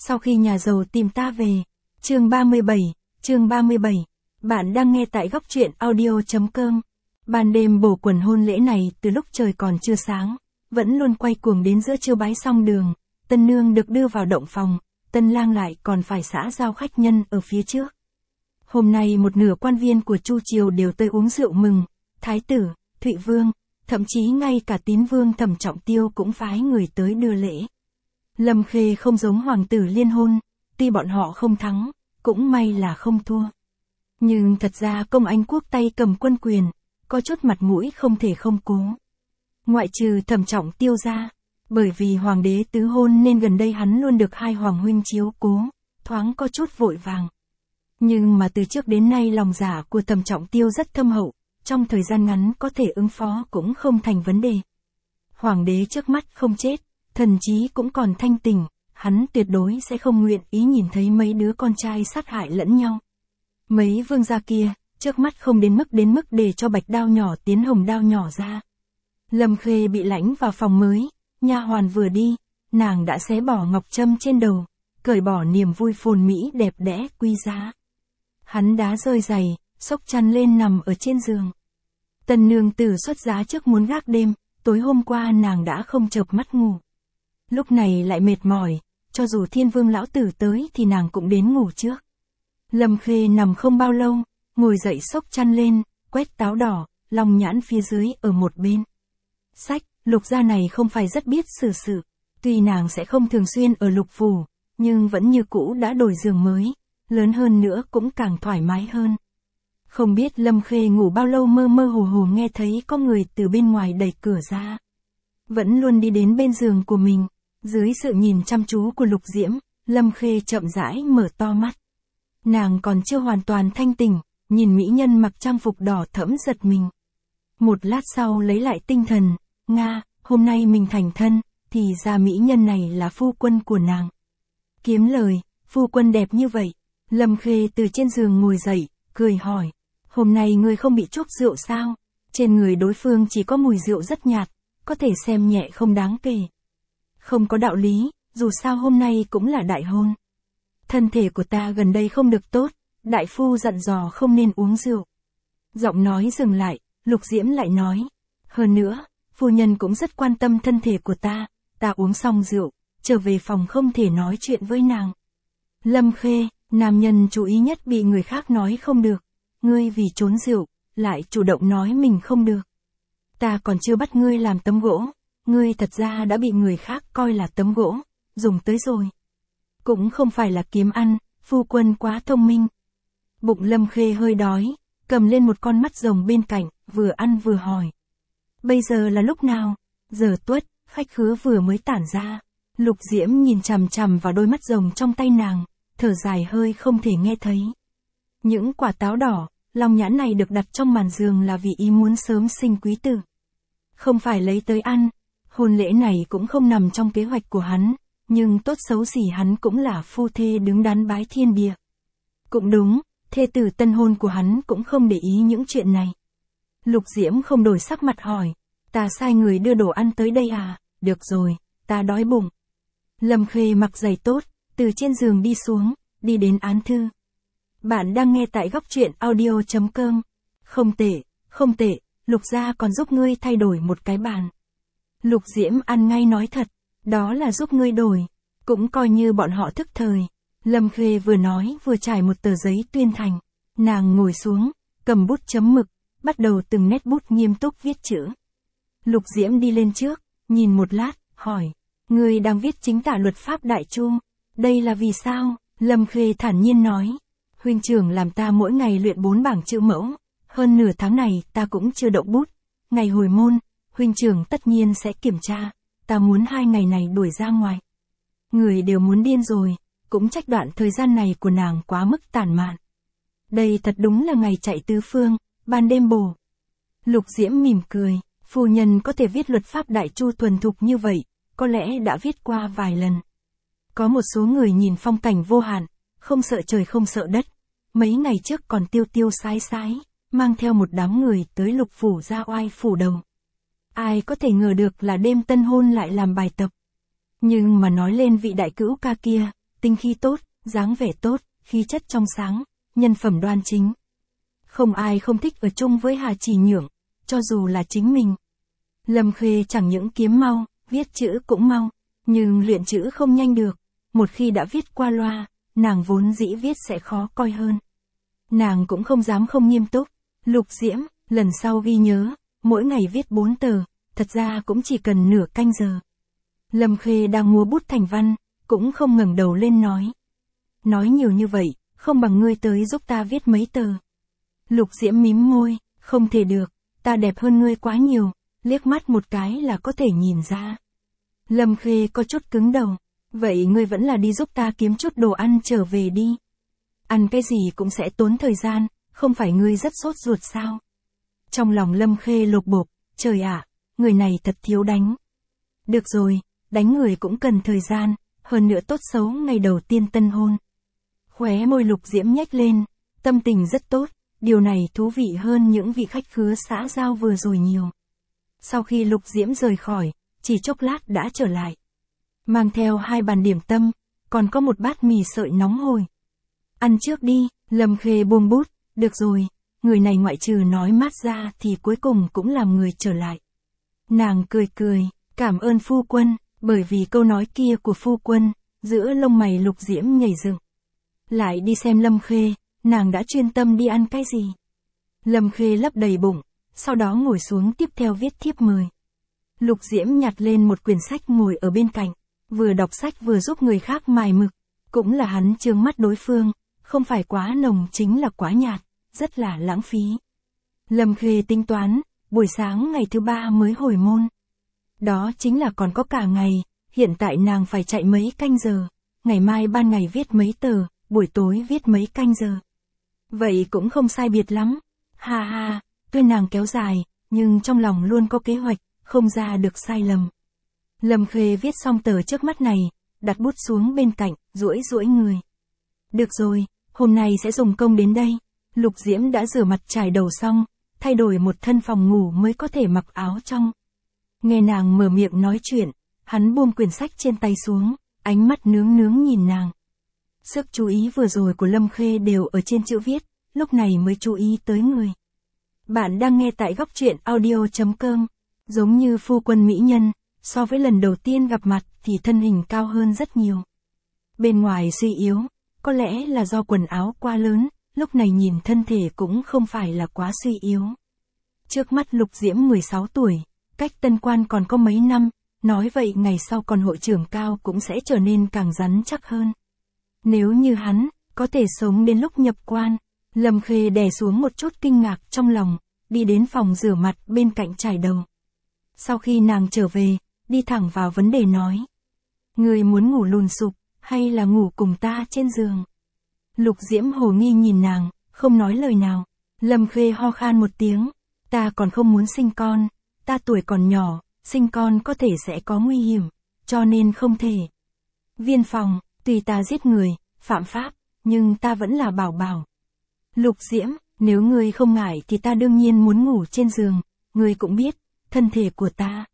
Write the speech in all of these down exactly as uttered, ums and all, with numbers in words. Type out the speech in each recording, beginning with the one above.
Sau khi nhà giàu tìm ta về. Chương ba mươi bảy, chương ba mươi bảy. Bạn đang nghe tại góc truyện audio.com. Ban đêm bổ quần hôn lễ này từ lúc trời còn chưa sáng, vẫn luôn quay cuồng đến giữa trưa bái xong đường, tân nương được đưa vào động phòng, tân lang lại còn phải xã giao khách nhân ở phía trước. Hôm nay một nửa quan viên của Chu triều đều tới uống rượu mừng, thái tử, Thụy vương, thậm chí ngay cả tín vương Thẩm Trọng Tiêu cũng phái người tới đưa lễ. Lâm Khê không giống hoàng tử liên hôn, tuy bọn họ không thắng, cũng may là không thua. Nhưng thật ra công Anh quốc tay cầm quân quyền, có chút mặt mũi không thể không cố. Ngoại trừ Thẩm Trọng Tiêu ra, bởi vì hoàng đế tứ hôn nên gần đây hắn luôn được hai hoàng huynh chiếu cố, thoáng có chút vội vàng. Nhưng mà từ trước đến nay lòng dạ của Thẩm Trọng Tiêu rất thâm hậu, trong thời gian ngắn có thể ứng phó cũng không thành vấn đề. Hoàng đế trước mắt không chết, thần trí cũng còn thanh tỉnh, hắn tuyệt đối sẽ không nguyện ý nhìn thấy mấy đứa con trai sát hại lẫn nhau. Mấy vương gia kia, trước mắt không đến mức đến mức để cho bạch đao nhỏ tiến hồng đao nhỏ ra. Lâm Khê bị lãnh vào phòng mới, nha hoàn vừa đi, nàng đã xé bỏ ngọc trâm trên đầu, cởi bỏ niềm vui phồn mỹ đẹp đẽ quý giá. Hắn đá rơi giày, xốc chăn lên nằm ở trên giường. Tần nương tử xuất giá trước muốn gác đêm, tối hôm qua nàng đã không chợp mắt ngủ. Lúc này lại mệt mỏi, cho dù thiên vương lão tử tới thì nàng cũng đến ngủ trước. Lâm Khê nằm không bao lâu, ngồi dậy xốc chăn lên, quét táo đỏ, lòng nhãn phía dưới ở một bên. Sách, Lục gia này không phải rất biết xử sự, tuy nàng sẽ không thường xuyên ở Lục phủ, nhưng vẫn như cũ đã đổi giường mới, lớn hơn nữa cũng càng thoải mái hơn. Không biết Lâm Khê ngủ bao lâu mơ mơ hồ hồ nghe thấy có người từ bên ngoài đẩy cửa ra. Vẫn luôn đi đến bên giường của mình, dưới sự nhìn chăm chú của Lục Diễm, Lâm Khê chậm rãi mở to mắt. Nàng còn chưa hoàn toàn thanh tỉnh, nhìn mỹ nhân mặc trang phục đỏ thẫm giật mình. Một lát sau lấy lại tinh thần, Nga, hôm nay mình thành thân, thì ra mỹ nhân này là phu quân của nàng. Kiếm lời, phu quân đẹp như vậy. Lâm Khê từ trên giường ngồi dậy, cười hỏi, hôm nay ngươi không bị chuốc rượu sao? Trên người đối phương chỉ có mùi rượu rất nhạt, có thể xem nhẹ không đáng kể. Không có đạo lý, dù sao hôm nay cũng là đại hôn. Thân thể của ta gần đây không được tốt, đại phu dặn dò không nên uống rượu. Giọng nói dừng lại, Lục Diễm lại nói, hơn nữa, phu nhân cũng rất quan tâm thân thể của ta, ta uống xong rượu, trở về phòng không thể nói chuyện với nàng. Lâm Khê, nam nhân chú ý nhất bị người khác nói không được, ngươi vì trốn rượu, lại chủ động nói mình không được. Ta còn chưa bắt ngươi làm tấm gỗ, ngươi thật ra đã bị người khác coi là tấm gỗ, dùng tới rồi. Cũng không phải là kiếm ăn, phu quân quá thông minh. Bụng Lâm Khê hơi đói, cầm lên một con mắt rồng bên cạnh, vừa ăn vừa hỏi. Bây giờ là lúc nào? Giờ tuất, khách khứa vừa mới tản ra. Lục Diễm nhìn chằm chằm vào đôi mắt rồng trong tay nàng, thở dài hơi không thể nghe thấy. Những quả táo đỏ, lòng nhãn này được đặt trong màn giường là vì ý muốn sớm sinh quý tử. Không phải lấy tới ăn, hôn lễ này cũng không nằm trong kế hoạch của hắn, nhưng tốt xấu gì hắn cũng là phu thê đứng đắn bái thiên địa. Cũng đúng, thê tử tân hôn của hắn cũng không để ý những chuyện này. Lục Diễm không đổi sắc mặt hỏi, ta sai người đưa đồ ăn tới đây à? Được rồi, ta đói bụng. Lâm Khê mặc giày tốt, từ trên giường đi xuống, đi đến án thư. Bạn đang nghe tại góc truyện audio.com. Không tệ, không tệ, Lục gia còn giúp ngươi thay đổi một cái bàn. Lục Diễm ăn ngay nói thật, đó là giúp ngươi đổi, cũng coi như bọn họ thức thời. Lâm Khê vừa nói vừa trải một tờ giấy tuyên thành, nàng ngồi xuống, cầm bút chấm mực, bắt đầu từng nét bút nghiêm túc viết chữ. Lục Diễm đi lên trước, nhìn một lát, hỏi, ngươi đang viết chính tả luật pháp Đại Chu, đây là vì sao? Lâm Khê thản nhiên nói, huynh trưởng làm ta mỗi ngày luyện bốn bảng chữ mẫu, hơn nửa tháng này ta cũng chưa động bút, ngày hồi môn, huynh trưởng tất nhiên sẽ kiểm tra, ta muốn hai ngày này đuổi ra ngoài. Người đều muốn điên rồi, cũng trách đoạn thời gian này của nàng quá mức tàn mạn. Đây thật đúng là ngày chạy tứ phương, ban đêm bổ. Lục Diễm mỉm cười, phu nhân có thể viết luật pháp Đại Chu thuần thục như vậy, có lẽ đã viết qua vài lần. Có một số người nhìn phong cảnh vô hạn, không sợ trời không sợ đất, mấy ngày trước còn tiêu tiêu sái sái, mang theo một đám người tới Lục phủ ra oai phủ đầu. Ai có thể ngờ được là đêm tân hôn lại làm bài tập. Nhưng mà nói lên vị đại cữu ca kia, tinh khí tốt, dáng vẻ tốt, khí chất trong sáng, nhân phẩm đoan chính. Không ai không thích ở chung với Hà Chỉ Nhượng, cho dù là chính mình. Lâm Khê chẳng những kiếm mau, viết chữ cũng mau, nhưng luyện chữ không nhanh được, một khi đã viết qua loa, nàng vốn dĩ viết sẽ khó coi hơn. Nàng cũng không dám không nghiêm túc. Lục Diễm, lần sau ghi nhớ, mỗi ngày viết bốn tờ, thật ra cũng chỉ cần nửa canh giờ. Lâm Khê đang múa bút thành văn, cũng không ngẩng đầu lên nói. Nói nhiều như vậy, không bằng ngươi tới giúp ta viết mấy tờ. Lục Diễm mím môi, không thể được, ta đẹp hơn ngươi quá nhiều, liếc mắt một cái là có thể nhìn ra. Lâm Khê có chút cứng đầu, vậy ngươi vẫn là đi giúp ta kiếm chút đồ ăn trở về đi. Ăn cái gì cũng sẽ tốn thời gian, không phải ngươi rất sốt ruột sao? Trong lòng Lâm Khê lột bột, trời ạ, người này thật thiếu đánh. Được rồi, đánh người cũng cần thời gian, hơn nữa tốt xấu ngày đầu tiên tân hôn. Khóe môi Lục Diễm nhếch lên, tâm tình rất tốt, điều này thú vị hơn những vị khách khứa xã giao vừa rồi nhiều. Sau khi Lục Diễm rời khỏi, chỉ chốc lát đã trở lại. Mang theo hai bàn điểm tâm, còn có một bát mì sợi nóng hổi. Ăn trước đi, Lâm Khê buông bút, được rồi, người này ngoại trừ nói mát ra thì cuối cùng cũng làm người trở lại. Nàng cười cười, cảm ơn phu quân, bởi vì câu nói kia của phu quân, giữa lông mày Lục Diễm nhảy dựng. Lại đi xem Lâm Khê, nàng đã chuyên tâm đi ăn cái gì. Lâm Khê lấp đầy bụng, sau đó ngồi xuống tiếp theo viết thiếp mời. Lục Diễm nhặt lên một quyển sách ngồi ở bên cạnh, vừa đọc sách vừa giúp người khác mài mực, cũng là hắn trương mắt đối phương, không phải quá nồng chính là quá nhạt, rất là lãng phí. Lâm Khê tính toán, buổi sáng ngày thứ ba mới hồi môn. Đó chính là còn có cả ngày, hiện tại nàng phải chạy mấy canh giờ, ngày mai ban ngày viết mấy tờ, buổi tối viết mấy canh giờ. Vậy cũng không sai biệt lắm. Ha ha, tuy nàng kéo dài, nhưng trong lòng luôn có kế hoạch, không ra được sai lầm. Lâm Khê viết xong tờ trước mắt này, đặt bút xuống bên cạnh, duỗi duỗi người. Được rồi, hôm nay sẽ dùng công đến đây. Lục Diễm đã rửa mặt trải đầu xong, thay đổi một thân phòng ngủ mới có thể mặc áo trong. Nghe nàng mở miệng nói chuyện, hắn buông quyển sách trên tay xuống, ánh mắt nướng nướng nhìn nàng. Sức chú ý vừa rồi của Lâm Khê đều ở trên chữ viết, lúc này mới chú ý tới người. Bạn đang nghe tại góc truyện audio chấm com. Giống như phu quân mỹ nhân, so với lần đầu tiên gặp mặt thì thân hình cao hơn rất nhiều. Bên ngoài suy yếu, có lẽ là do quần áo quá lớn, lúc này nhìn thân thể cũng không phải là quá suy yếu. Trước mắt Lục Diễm mười sáu tuổi, cách tân quan còn có mấy năm, nói vậy ngày sau còn hội trưởng cao cũng sẽ trở nên càng rắn chắc hơn. Nếu như hắn, có thể sống đến lúc nhập quan, Lâm Khê đè xuống một chút kinh ngạc trong lòng, đi đến phòng rửa mặt bên cạnh trải đầu. Sau khi nàng trở về, đi thẳng vào vấn đề nói. Người muốn ngủ lùn sụp, hay là ngủ cùng ta trên giường? Lục Diễm hồ nghi nhìn nàng, không nói lời nào. Lâm Khê ho khan một tiếng, ta còn không muốn sinh con, ta tuổi còn nhỏ, sinh con có thể sẽ có nguy hiểm, cho nên không thể. Viên phòng, tùy ta giết người, phạm pháp, nhưng ta vẫn là bảo bảo. Lục Diễm, nếu ngươi không ngại thì ta đương nhiên muốn ngủ trên giường, ngươi cũng biết, thân thể của ta.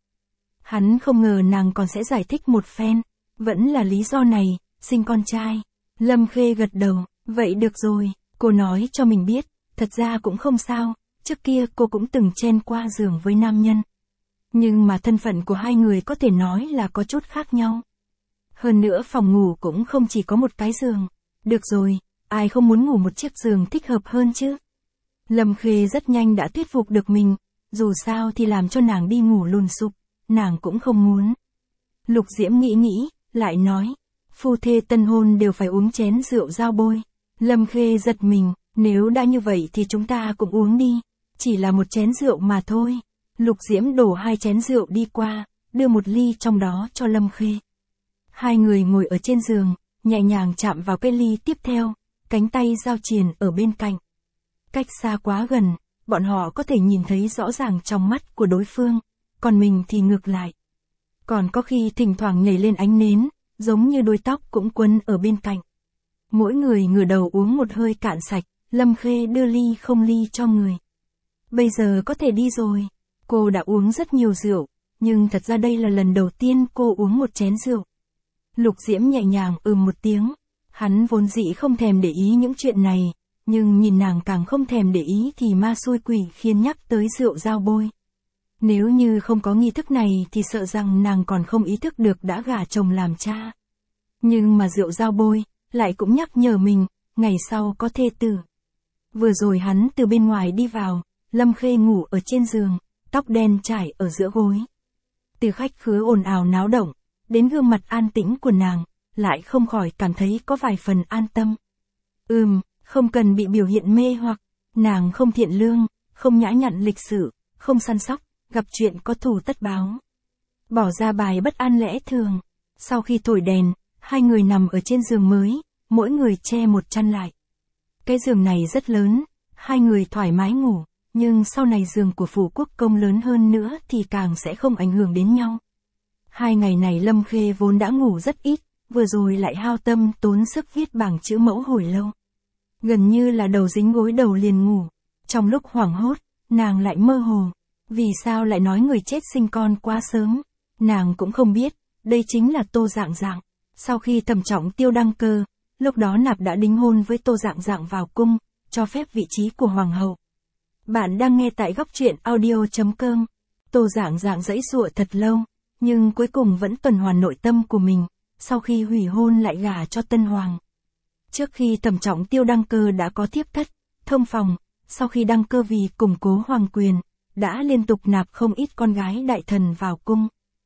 Hắn không ngờ nàng còn sẽ giải thích một phen, vẫn là lý do này, sinh con trai. Lâm Khê gật đầu, vậy được rồi, cô nói cho mình biết, thật ra cũng không sao, trước kia cô cũng từng chen qua giường với nam nhân. Nhưng mà thân phận của hai người có thể nói là có chút khác nhau. Hơn nữa phòng ngủ cũng không chỉ có một cái giường. Được rồi, ai không muốn ngủ một chiếc giường thích hợp hơn chứ? Lâm Khê rất nhanh đã thuyết phục được mình, dù sao thì làm cho nàng đi ngủ lùn sụp, nàng cũng không muốn. Lục Diễm nghĩ nghĩ, lại nói, phu thê tân hôn đều phải uống chén rượu giao bôi. Lâm Khê giật mình, nếu đã như vậy thì chúng ta cũng uống đi, chỉ là một chén rượu mà thôi. Lục Diễm đổ hai chén rượu đi qua, đưa một ly trong đó cho Lâm Khê. Hai người ngồi ở trên giường, nhẹ nhàng chạm vào cái ly tiếp theo, cánh tay giao triền ở bên cạnh. Cách xa quá gần, bọn họ có thể nhìn thấy rõ ràng trong mắt của đối phương, còn mình thì ngược lại. Còn có khi thỉnh thoảng nhảy lên ánh nến, giống như đuôi tóc cũng quấn ở bên cạnh. Mỗi người ngửa đầu uống một hơi cạn sạch, Lâm Khê đưa ly không ly cho người. Bây giờ có thể đi rồi, cô đã uống rất nhiều rượu, nhưng thật ra đây là lần đầu tiên cô uống một chén rượu. Lục Diễm nhẹ nhàng ừm một tiếng, Hắn vốn dĩ không thèm để ý những chuyện này, nhưng nhìn nàng càng không thèm để ý thì ma xui quỷ khiến nhắc tới rượu dao bôi. Nếu như không có nghi thức này thì sợ rằng nàng còn không ý thức được đã gả chồng làm cha. Nhưng mà rượu dao bôi, lại cũng nhắc nhở mình, ngày sau có thê tử. Vừa rồi hắn từ bên ngoài đi vào, Lâm Khê ngủ ở trên giường, tóc đen trải ở giữa gối. Từ khách khứa ồn ào náo động, đến gương mặt an tĩnh của nàng, lại không khỏi cảm thấy có vài phần an tâm. Ừm, không cần bị biểu hiện mê hoặc, nàng không thiện lương, không nhã nhặn lịch sự, không săn sóc, gặp chuyện có thù tất báo. Bỏ ra bài bất an lẽ thường, sau khi thổi đèn, hai người nằm ở trên giường mới, mỗi người che một chăn lại. Cái giường này rất lớn, hai người thoải mái ngủ, nhưng sau này giường của phủ quốc công lớn hơn nữa thì càng sẽ không ảnh hưởng đến nhau. Hai ngày này Lâm Khê vốn đã ngủ rất ít, vừa rồi lại hao tâm tốn sức viết bảng chữ mẫu hồi lâu. Gần như là đầu dính gối đầu liền ngủ. Trong lúc hoảng hốt, nàng lại mơ hồ. Vì sao lại nói người chết sinh con quá sớm? Nàng cũng không biết, đây chính là Tô Dạng Dạng. Sau khi Thẩm Trọng Tiêu đăng cơ, lúc đó Nạp đã đính hôn với Tô Dạng Dạng vào cung, cho phép vị trí của hoàng hậu. Bạn đang nghe tại góc truyện audio chấm com. Tô Dạng Dạng giãy giụa thật lâu, nhưng cuối cùng vẫn tuần hoàn nội tâm của mình, sau khi hủy hôn lại gả cho tân hoàng. Trước khi Thẩm Trọng Tiêu đăng cơ đã có thiếp thất, thông phòng, sau khi đăng cơ vì củng cố hoàng quyền, đã liên tục nạp không ít con gái đại thần vào cung.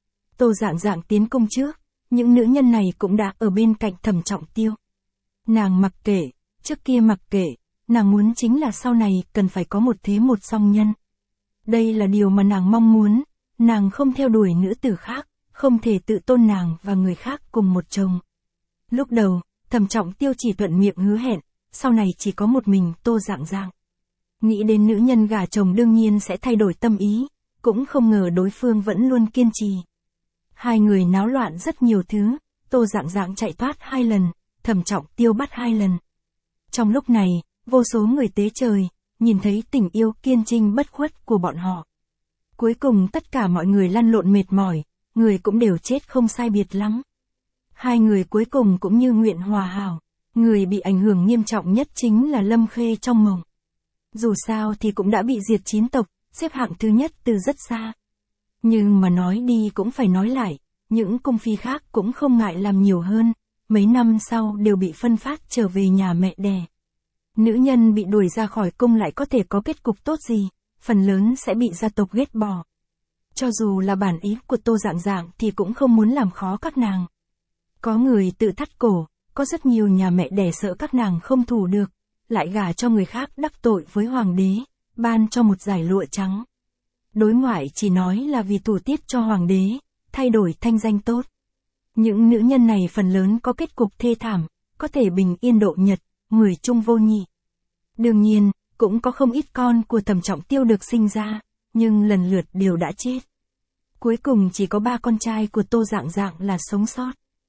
Tô Dạng Dạng tiến cung trước, những nữ nhân này cũng đã ở bên cạnh Thẩm Trọng Tiêu. Nàng mặc kệ, trước kia mặc kệ, nàng muốn chính là sau này cần phải có một thế một song nhân. Đây là điều mà nàng mong muốn, nàng không theo đuổi nữ tử khác, không thể tự tôn nàng và người khác cùng một chồng. Lúc đầu, Thẩm Trọng Tiêu chỉ thuận miệng hứa hẹn, sau này chỉ có một mình Tô Dạng Dạng. Nghĩ đến nữ nhân gả chồng đương nhiên sẽ thay đổi tâm ý, cũng không ngờ đối phương vẫn luôn kiên trì. Hai người náo loạn rất nhiều thứ, Tô Dạng Dạng chạy thoát hai lần, Thẩm Trọng Tiêu bắt hai lần. Trong lúc này, vô số người tế trời, nhìn thấy tình yêu kiên trinh bất khuất của bọn họ. Cuối cùng tất cả mọi người lăn lộn mệt mỏi, người cũng đều chết không sai biệt lắm. Hai người cuối cùng cũng như nguyện hòa hảo, người bị ảnh hưởng nghiêm trọng nhất chính là Lâm Khê trong mộng. Dù sao thì cũng đã bị diệt chín tộc, xếp hạng thứ nhất từ rất xa. Nhưng mà nói đi cũng phải nói lại, những cung phi khác cũng không ngại làm nhiều hơn, mấy năm sau đều bị phân phát trở về nhà mẹ đẻ. Nữ nhân bị đuổi ra khỏi cung lại có thể có kết cục tốt gì, phần lớn sẽ bị gia tộc ghét bỏ. Cho dù là bản ý của Tô Dạng Dạng thì cũng không muốn làm khó các nàng. Có người tự thắt cổ, có rất nhiều nhà mẹ đẻ sợ các nàng không thủ được, lại gả cho người khác đắc tội với hoàng đế, ban cho một dải lụa trắng. Đối ngoại chỉ nói là vì thủ tiết cho hoàng đế, thay đổi thanh danh tốt. Những nữ nhân này phần lớn có kết cục thê thảm, có thể bình yên độ nhật, người chung vô nhị. Đương nhiên, cũng có không ít con của Thẩm Trọng Tiêu được sinh ra, nhưng lần lượt đều đã chết. Cuối cùng chỉ có ba con trai của Tô Dạng Dạng là sống sót.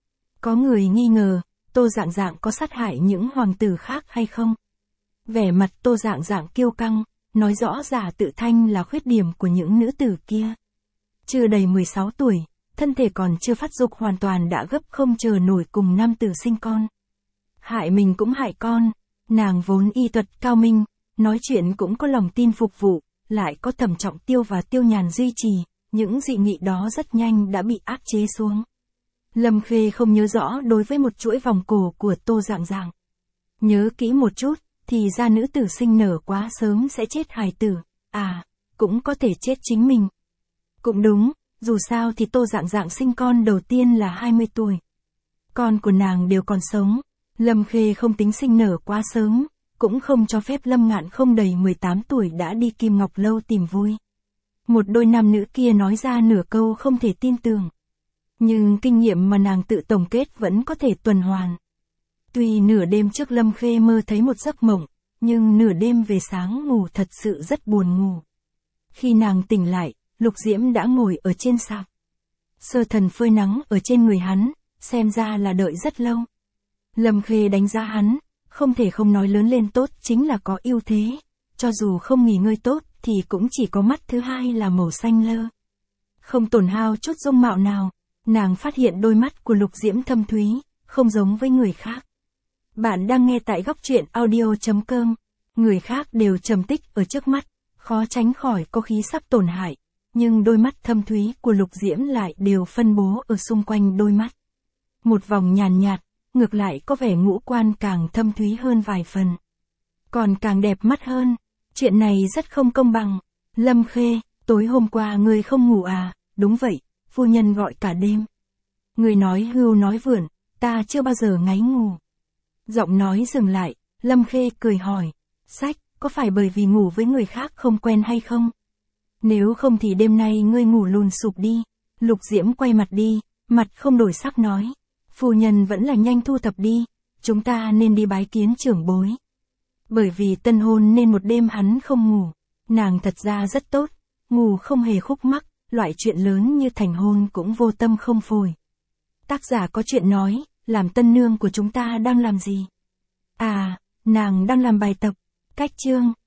Có người nghi ngờ, Tô Dạng Dạng có sát hại những hoàng tử khác hay không? Vẻ mặt Tô Dạng Dạng kiêu căng, nói rõ giả tự thanh là khuyết điểm của những nữ tử kia. Chưa đầy mười sáu tuổi, thân thể còn chưa phát dục hoàn toàn đã gấp không chờ nổi cùng nam tử sinh con. Hại mình cũng hại con, nàng vốn y thuật cao minh, nói chuyện cũng có lòng tin phục vụ, lại có Thẩm Trọng Tiêu và Tiêu Nhàn duy trì, những dị nghị đó rất nhanh đã bị áp chế xuống. Lâm Khê không nhớ rõ đối với một chuỗi vòng cổ của Tô Dạng Dạng. Nhớ kỹ một chút, thì ra nữ tử sinh nở quá sớm sẽ chết hài tử, à, cũng có thể chết chính mình. Cũng đúng, dù sao thì Tô Dạng Dạng sinh con đầu tiên là hai mươi tuổi. Con của nàng đều còn sống, Lâm Khê không tính sinh nở quá sớm, cũng không cho phép Lâm Ngạn không đầy mười tám tuổi đã đi Kim Ngọc Lâu tìm vui. Một đôi nam nữ kia nói ra nửa câu không thể tin tưởng. Nhưng kinh nghiệm mà nàng tự tổng kết vẫn có thể tuần hoàn. Tuy nửa đêm trước Lâm Khê mơ thấy một giấc mộng, nhưng nửa đêm về sáng ngủ thật sự rất buồn ngủ. Khi nàng tỉnh lại, Lục Diễm đã ngồi ở trên sạp. Sơ Thần phơi nắng ở trên người hắn, xem ra là đợi rất lâu. Lâm Khê đánh giá hắn, không thể không nói lớn lên tốt chính là có ưu thế, cho dù không nghỉ ngơi tốt thì cũng chỉ có mắt thứ hai là màu xanh lơ. Không tổn hao chút dung mạo nào, nàng phát hiện đôi mắt của Lục Diễm thâm thúy, không giống với người khác. Bạn đang nghe tại góc truyện audio.com. Người khác đều trầm tích ở trước mắt, khó tránh khỏi có khí sắp tổn hại, nhưng đôi mắt thâm thúy của Lục Diễm lại đều phân bố ở xung quanh đôi mắt. Một vòng nhàn nhạt, ngược lại có vẻ ngũ quan càng thâm thúy hơn vài phần. Còn càng đẹp mắt hơn, chuyện này rất không công bằng. Lâm Khê, tối hôm qua ngươi không ngủ à? Đúng vậy, phu nhân gọi cả đêm. Ngươi nói hưu nói vượn, ta chưa bao giờ ngáy ngủ. Giọng nói dừng lại, Lâm Khê cười hỏi, sách, có phải bởi vì ngủ với người khác không quen hay không? Nếu không thì đêm nay ngươi ngủ lùn sụp đi. Lục Diễm quay mặt đi, mặt không đổi sắc nói, phu nhân vẫn là nhanh thu thập đi, chúng ta nên đi bái kiến trưởng bối. Bởi vì tân hôn nên một đêm hắn không ngủ, nàng thật ra rất tốt, ngủ không hề khúc mắc, loại chuyện lớn như thành hôn cũng vô tâm không phổi. Tác giả có chuyện nói, làm tân nương của chúng ta đang làm gì? À, nàng đang làm bài tập, cách chương.